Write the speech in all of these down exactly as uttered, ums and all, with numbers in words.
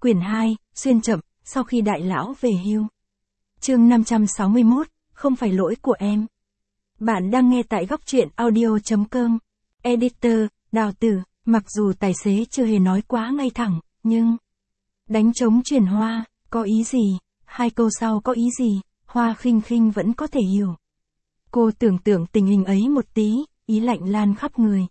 Quyển hai, xuyên chậm, sau khi đại lão về hưu. Chương năm trăm sáu mươi mốt, không phải lỗi của em. Bạn đang nghe tại góc truyện audio chấm com. Editor, Đào Tử, mặc dù tài xế chưa hề nói quá ngay thẳng, nhưng... Đánh trống chuyển Hoa, có ý gì? Hai câu sau có ý gì? Hoa Khinh Khinh vẫn có thể hiểu. Cô tưởng tượng tình hình ấy một tí, ý lạnh lan khắp người.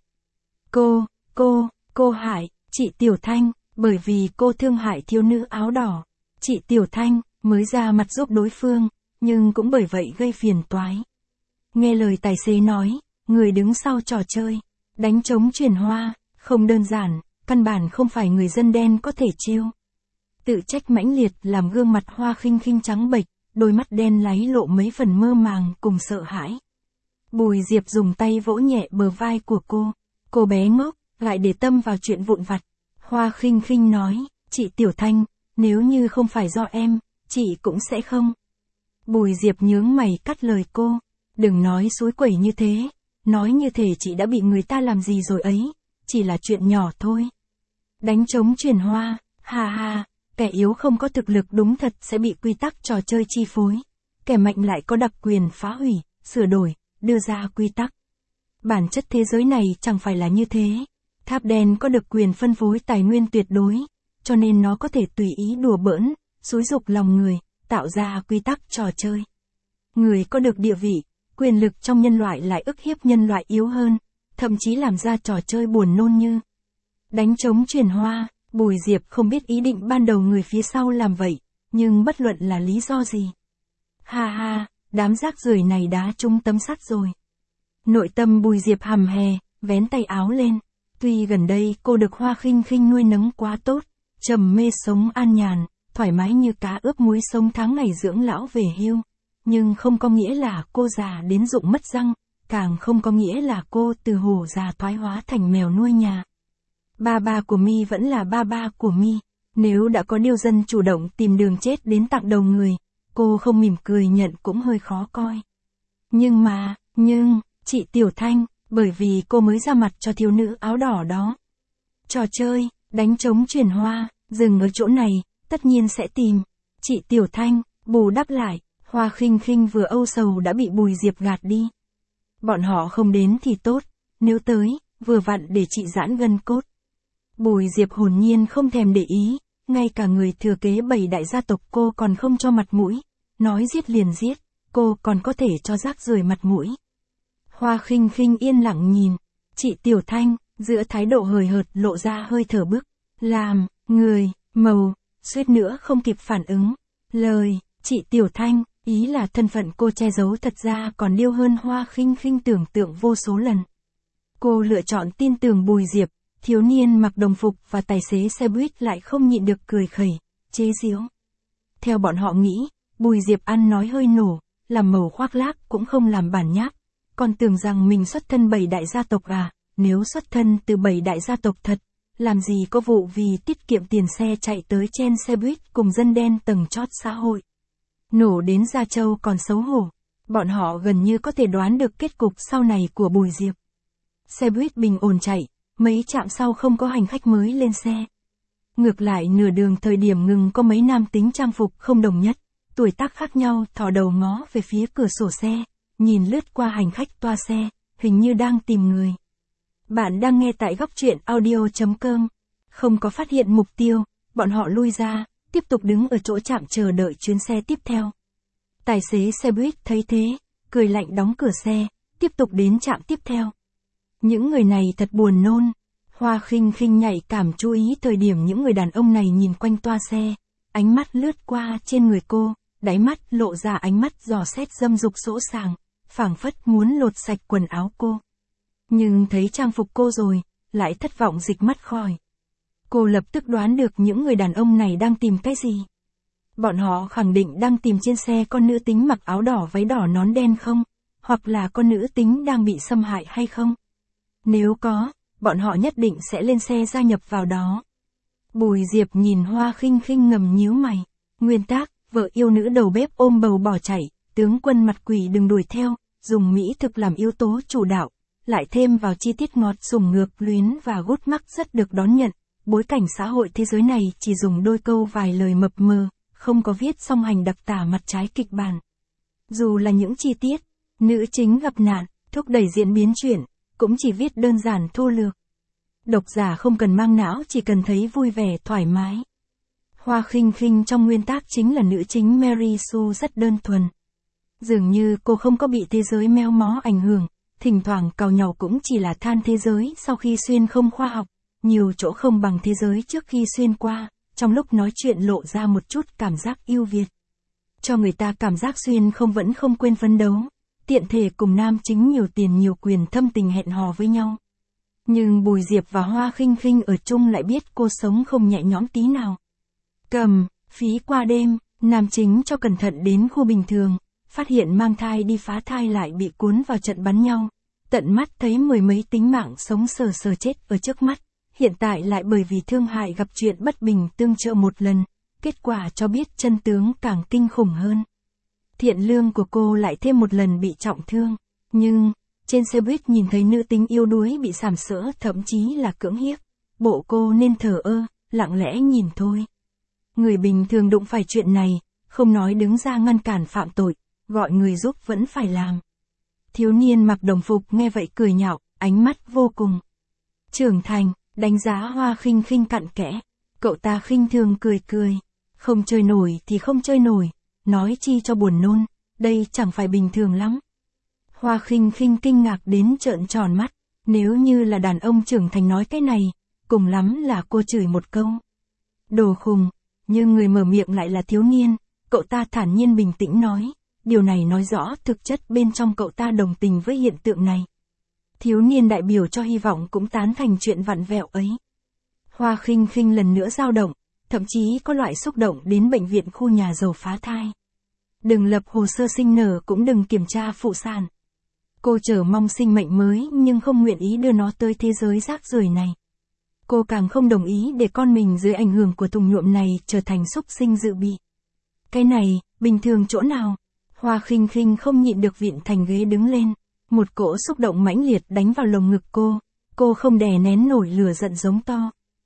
Cô, cô, cô hại, chị Tiểu Thanh, bởi vì cô thương hại thiếu nữ áo đỏ. Chị Tiểu Thanh, mới ra mặt giúp đối phương, nhưng cũng bởi vậy gây phiền toái. Nghe lời tài xế nói, người đứng sau trò chơi, đánh trống chuyển Hoa, không đơn giản, căn bản không phải người dân đen có thể chiêu. Tự trách mãnh liệt làm gương mặt Hoa Khinh Khinh trắng bệch, đôi mắt đen láy lộ mấy phần mơ màng cùng sợ hãi. Bùi Diệp dùng tay vỗ nhẹ bờ vai của cô. Cô bé ngốc, lại để tâm vào chuyện vụn vặt. Hoa Khinh Khinh nói, chị Tiểu Thanh, nếu như không phải do em, chị cũng sẽ không. Bùi Diệp nhướng mày cắt lời cô, đừng nói suối quẩy như thế, nói như thể chị đã bị người ta làm gì rồi ấy, chỉ là chuyện nhỏ thôi. Đánh trống chuyển Hoa, ha ha, kẻ yếu không có thực lực đúng thật sẽ bị quy tắc trò chơi chi phối, kẻ mạnh lại có đặc quyền phá hủy, sửa đổi, đưa ra quy tắc. Bản chất thế giới này chẳng phải là như thế. Tháp đen có được quyền phân phối tài nguyên tuyệt đối, cho nên nó có thể tùy ý đùa bỡn, xúi dục lòng người, tạo ra quy tắc trò chơi. Người có được địa vị, quyền lực trong nhân loại lại ức hiếp nhân loại yếu hơn, thậm chí làm ra trò chơi buồn nôn như đánh trống chuyển Hoa. Bùi Diệp không biết ý định ban đầu người phía sau làm vậy, nhưng bất luận là lý do gì. Ha ha, đám rác rưởi này đá trúng tấm sắt rồi. Nội tâm Bùi Diệp hầm hè, vén tay áo lên. Tuy gần đây cô được Hoa Khinh Khinh nuôi nấng quá tốt, trầm mê sống an nhàn, thoải mái như cá ướp muối sống tháng ngày dưỡng lão về hưu, nhưng không có nghĩa là cô già đến rụng mất răng, càng không có nghĩa là cô từ hổ già thoái hóa thành mèo nuôi nhà. Ba ba của Mi vẫn là ba ba của Mi, nếu đã có điêu dân chủ động tìm đường chết đến tặng đầu người, cô không mỉm cười nhận cũng hơi khó coi. Nhưng mà, nhưng, chị Tiểu Thanh, bởi vì cô mới ra mặt cho thiếu nữ áo đỏ đó. Trò chơi, đánh trống chuyển Hoa, dừng ở chỗ này, tất nhiên sẽ tìm. Chị Tiểu Thanh, bù đắp lại, Hoa Khinh Khinh vừa âu sầu đã bị Bùi Diệp gạt đi. Bọn họ không đến thì tốt, nếu tới, vừa vặn để chị giãn gân cốt. Bùi Diệp hồn nhiên không thèm để ý, ngay cả người thừa kế bảy đại gia tộc cô còn không cho mặt mũi, nói giết liền giết, cô còn có thể cho rác rưởi mặt mũi. Hoa Khinh Khinh yên lặng nhìn, chị Tiểu Thanh, giữa thái độ hời hợt lộ ra hơi thở bức, làm, người, màu, suýt nữa không kịp phản ứng. Lời, chị Tiểu Thanh, ý là thân phận cô che giấu thật ra còn điêu hơn Hoa Khinh Khinh tưởng tượng vô số lần. Cô lựa chọn tin tưởng Bùi Diệp, thiếu niên mặc đồng phục và tài xế xe buýt lại không nhịn được cười khẩy, chế giễu. Theo bọn họ nghĩ, Bùi Diệp ăn nói hơi nổ, làm màu khoác lác cũng không làm bản nháp. Còn tưởng rằng mình xuất thân bảy đại gia tộc à, nếu xuất thân từ bảy đại gia tộc thật, làm gì có vụ vì tiết kiệm tiền xe chạy tới chen xe buýt cùng dân đen tầng chót xã hội. Nổ đến Gia Châu còn xấu hổ, bọn họ gần như có thể đoán được kết cục sau này của Bùi Diệp. Xe buýt bình ổn chạy, mấy trạm sau không có hành khách mới lên xe. Ngược lại nửa đường thời điểm ngừng có mấy nam tính trang phục không đồng nhất, tuổi tác khác nhau thò đầu ngó về phía cửa sổ xe. Nhìn lướt qua hành khách toa xe, hình như đang tìm người. Bạn đang nghe tại góc truyện audio chấm com. Không có phát hiện mục tiêu, bọn họ lui ra, tiếp tục đứng ở chỗ trạm chờ đợi chuyến xe tiếp theo. Tài xế xe buýt thấy thế, cười lạnh đóng cửa xe, tiếp tục đến trạm tiếp theo. Những người này thật buồn nôn. Hoa Khinh Khinh nhạy cảm chú ý thời điểm những người đàn ông này nhìn quanh toa xe, ánh mắt lướt qua trên người cô, đáy mắt lộ ra ánh mắt dò xét dâm dục sỗ sàng, phảng phất muốn lột sạch quần áo cô. Nhưng thấy trang phục cô rồi, lại thất vọng dịch mắt khỏi. Cô lập tức đoán được những người đàn ông này đang tìm cái gì. Bọn họ khẳng định đang tìm trên xe con nữ tính mặc áo đỏ váy đỏ nón đen không, hoặc là con nữ tính đang bị xâm hại hay không. Nếu có, bọn họ nhất định sẽ lên xe gia nhập vào đó. Bùi Diệp nhìn Hoa Khinh Khinh ngầm nhíu mày. Nguyên tắc, vợ yêu nữ đầu bếp ôm bầu bỏ chạy, tướng quân mặt quỷ đừng đuổi theo, dùng mỹ thực làm yếu tố chủ đạo, lại thêm vào chi tiết ngọt sủng ngược luyến và gút mắc rất được đón nhận, bối cảnh xã hội thế giới này chỉ dùng đôi câu vài lời mập mờ, không có viết song hành đặc tả mặt trái kịch bản. Dù là những chi tiết, nữ chính gặp nạn, thúc đẩy diễn biến chuyện, cũng chỉ viết đơn giản thô lược. Độc giả không cần mang não, chỉ cần thấy vui vẻ thoải mái. Hoa Khinh Khinh trong nguyên tác chính là nữ chính Mary Sue rất đơn thuần. Dường như cô không có bị thế giới méo mó ảnh hưởng, thỉnh thoảng càu nhàu cũng chỉ là than thế giới sau khi xuyên không khoa học, nhiều chỗ không bằng thế giới trước khi xuyên qua, trong lúc nói chuyện lộ ra một chút cảm giác yêu Việt. Cho người ta cảm giác xuyên không vẫn không quên phấn đấu, tiện thể cùng nam chính nhiều tiền nhiều quyền thâm tình hẹn hò với nhau. Nhưng Bùi Diệp và Hoa Khinh Khinh ở chung lại biết cô sống không nhẹ nhõm tí nào. Cầm, phí qua đêm, nam chính cho cẩn thận đến khu bình thường, phát hiện mang thai đi phá thai lại bị cuốn vào trận bắn nhau. Tận mắt thấy mười mấy tính mạng sống sờ sờ chết ở trước mắt, hiện tại lại bởi vì thương hại gặp chuyện bất bình tương trợ một lần, kết quả cho biết chân tướng càng kinh khủng hơn. Thiện lương của cô lại thêm một lần bị trọng thương, nhưng, trên xe buýt nhìn thấy nữ tính yếu đuối bị sàm sỡ thậm chí là cưỡng hiếp, bộ cô nên thờ ơ, lặng lẽ nhìn thôi. Người bình thường đụng phải chuyện này, không nói đứng ra ngăn cản phạm tội, gọi người giúp vẫn phải làm. Thiếu niên mặc đồng phục nghe vậy cười nhạo, ánh mắt vô cùng trưởng thành, đánh giá Hoa Khinh Khinh cặn kẽ. Cậu ta khinh thường cười cười, không chơi nổi thì không chơi nổi, nói chi cho buồn nôn, đây chẳng phải bình thường lắm. Hoa Khinh Khinh kinh ngạc đến trợn tròn mắt, nếu như là đàn ông trưởng thành nói cái này, cùng lắm là cô chửi một câu. Đồ khùng, nhưng người mở miệng lại là thiếu niên, cậu ta thản nhiên bình tĩnh nói, điều này nói rõ thực chất bên trong cậu ta đồng tình với hiện tượng này. Thiếu niên đại biểu cho hy vọng cũng tán thành chuyện vặn vẹo ấy. Hoa Khinh Khinh lần nữa dao động, thậm chí có loại xúc động đến bệnh viện khu nhà giàu phá thai. Đừng lập hồ sơ sinh nở cũng đừng kiểm tra phụ sản. Cô chờ mong sinh mệnh mới nhưng không nguyện ý đưa nó tới thế giới rác rưởi này. Cô càng không đồng ý để con mình dưới ảnh hưởng của thùng nhuộm này trở thành súc sinh dự bị. Cái này, bình thường chỗ nào? Hoa Khinh Khinh không nhịn được vịn thành ghế đứng lên. Một cỗ xúc động mãnh liệt đánh vào lồng ngực cô. Cô không đè nén nổi lửa giận giống to.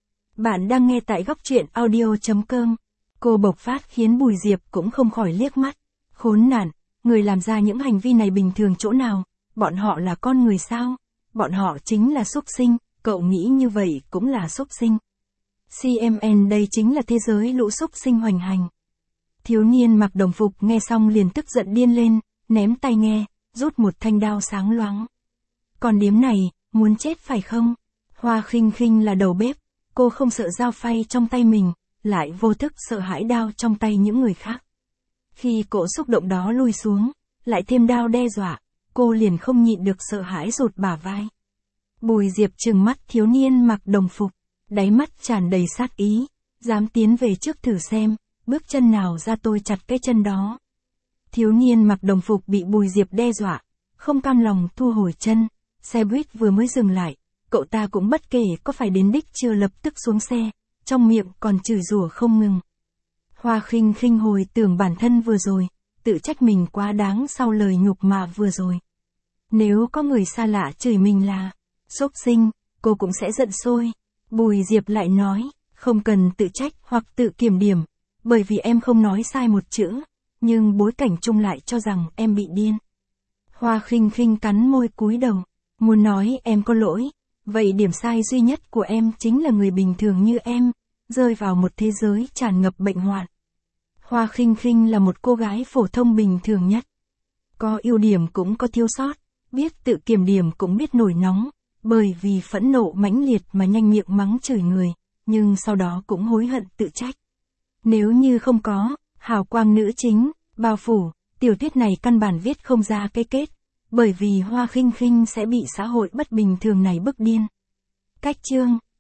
Bạn đang nghe tại góc truyện audio chấm com. Cô bộc phát khiến Bùi Diệp cũng không khỏi liếc mắt. Khốn nạn, người làm ra những hành vi này bình thường chỗ nào? Bọn họ là con người sao? Bọn họ chính là súc sinh, cậu nghĩ như vậy cũng là súc sinh. xê em en đây chính là thế giới lũ súc sinh hoành hành. Thiếu niên mặc đồng phục nghe xong liền tức giận điên lên, ném tai nghe, rút một thanh đao sáng loáng. Còn điếm này, muốn chết phải không? Hoa Khinh Khinh là đầu bếp, cô không sợ dao phay trong tay mình, lại vô thức sợ hãi đao trong tay những người khác. Khi cỗ xúc động đó lui xuống, lại thêm đao đe dọa, cô liền không nhịn được sợ hãi rụt bả vai. Bùi Diệp trừng mắt thiếu niên mặc đồng phục, đáy mắt tràn đầy sát ý, dám tiến về trước thử xem, bước chân nào ra tôi chặt cái chân đó. Thiếu niên mặc đồng phục bị Bùi Diệp đe dọa, không cam lòng thu hồi chân, xe buýt vừa mới dừng lại, cậu ta cũng bất kể có phải đến đích chưa lập tức xuống xe, trong miệng còn chửi rủa không ngừng. Hoa Khinh Khinh hồi tưởng bản thân vừa rồi, tự trách mình quá đáng sau lời nhục mạ vừa rồi. Nếu có người xa lạ chửi mình là súc sinh, cô cũng sẽ giận sôi. Bùi Diệp lại nói, không cần tự trách hoặc tự kiểm điểm, bởi vì em không nói sai một chữ, nhưng bối cảnh chung lại cho rằng em bị điên. Hoa Khinh Khinh cắn môi cúi đầu, muốn nói em có lỗi, vậy điểm sai duy nhất của em chính là người bình thường như em, rơi vào một thế giới tràn ngập bệnh hoạn. Hoa Khinh Khinh là một cô gái phổ thông bình thường nhất. Có ưu điểm cũng có thiếu sót, biết tự kiểm điểm cũng biết nổi nóng, bởi vì phẫn nộ mãnh liệt mà nhanh miệng mắng chửi người, nhưng sau đó cũng hối hận tự trách. Nếu như không có hào quang nữ chính bao phủ, tiểu thuyết này căn bản viết không ra cái kết, bởi vì Hoa Khinh Khinh sẽ bị xã hội bất bình thường này bức điên. Cách chương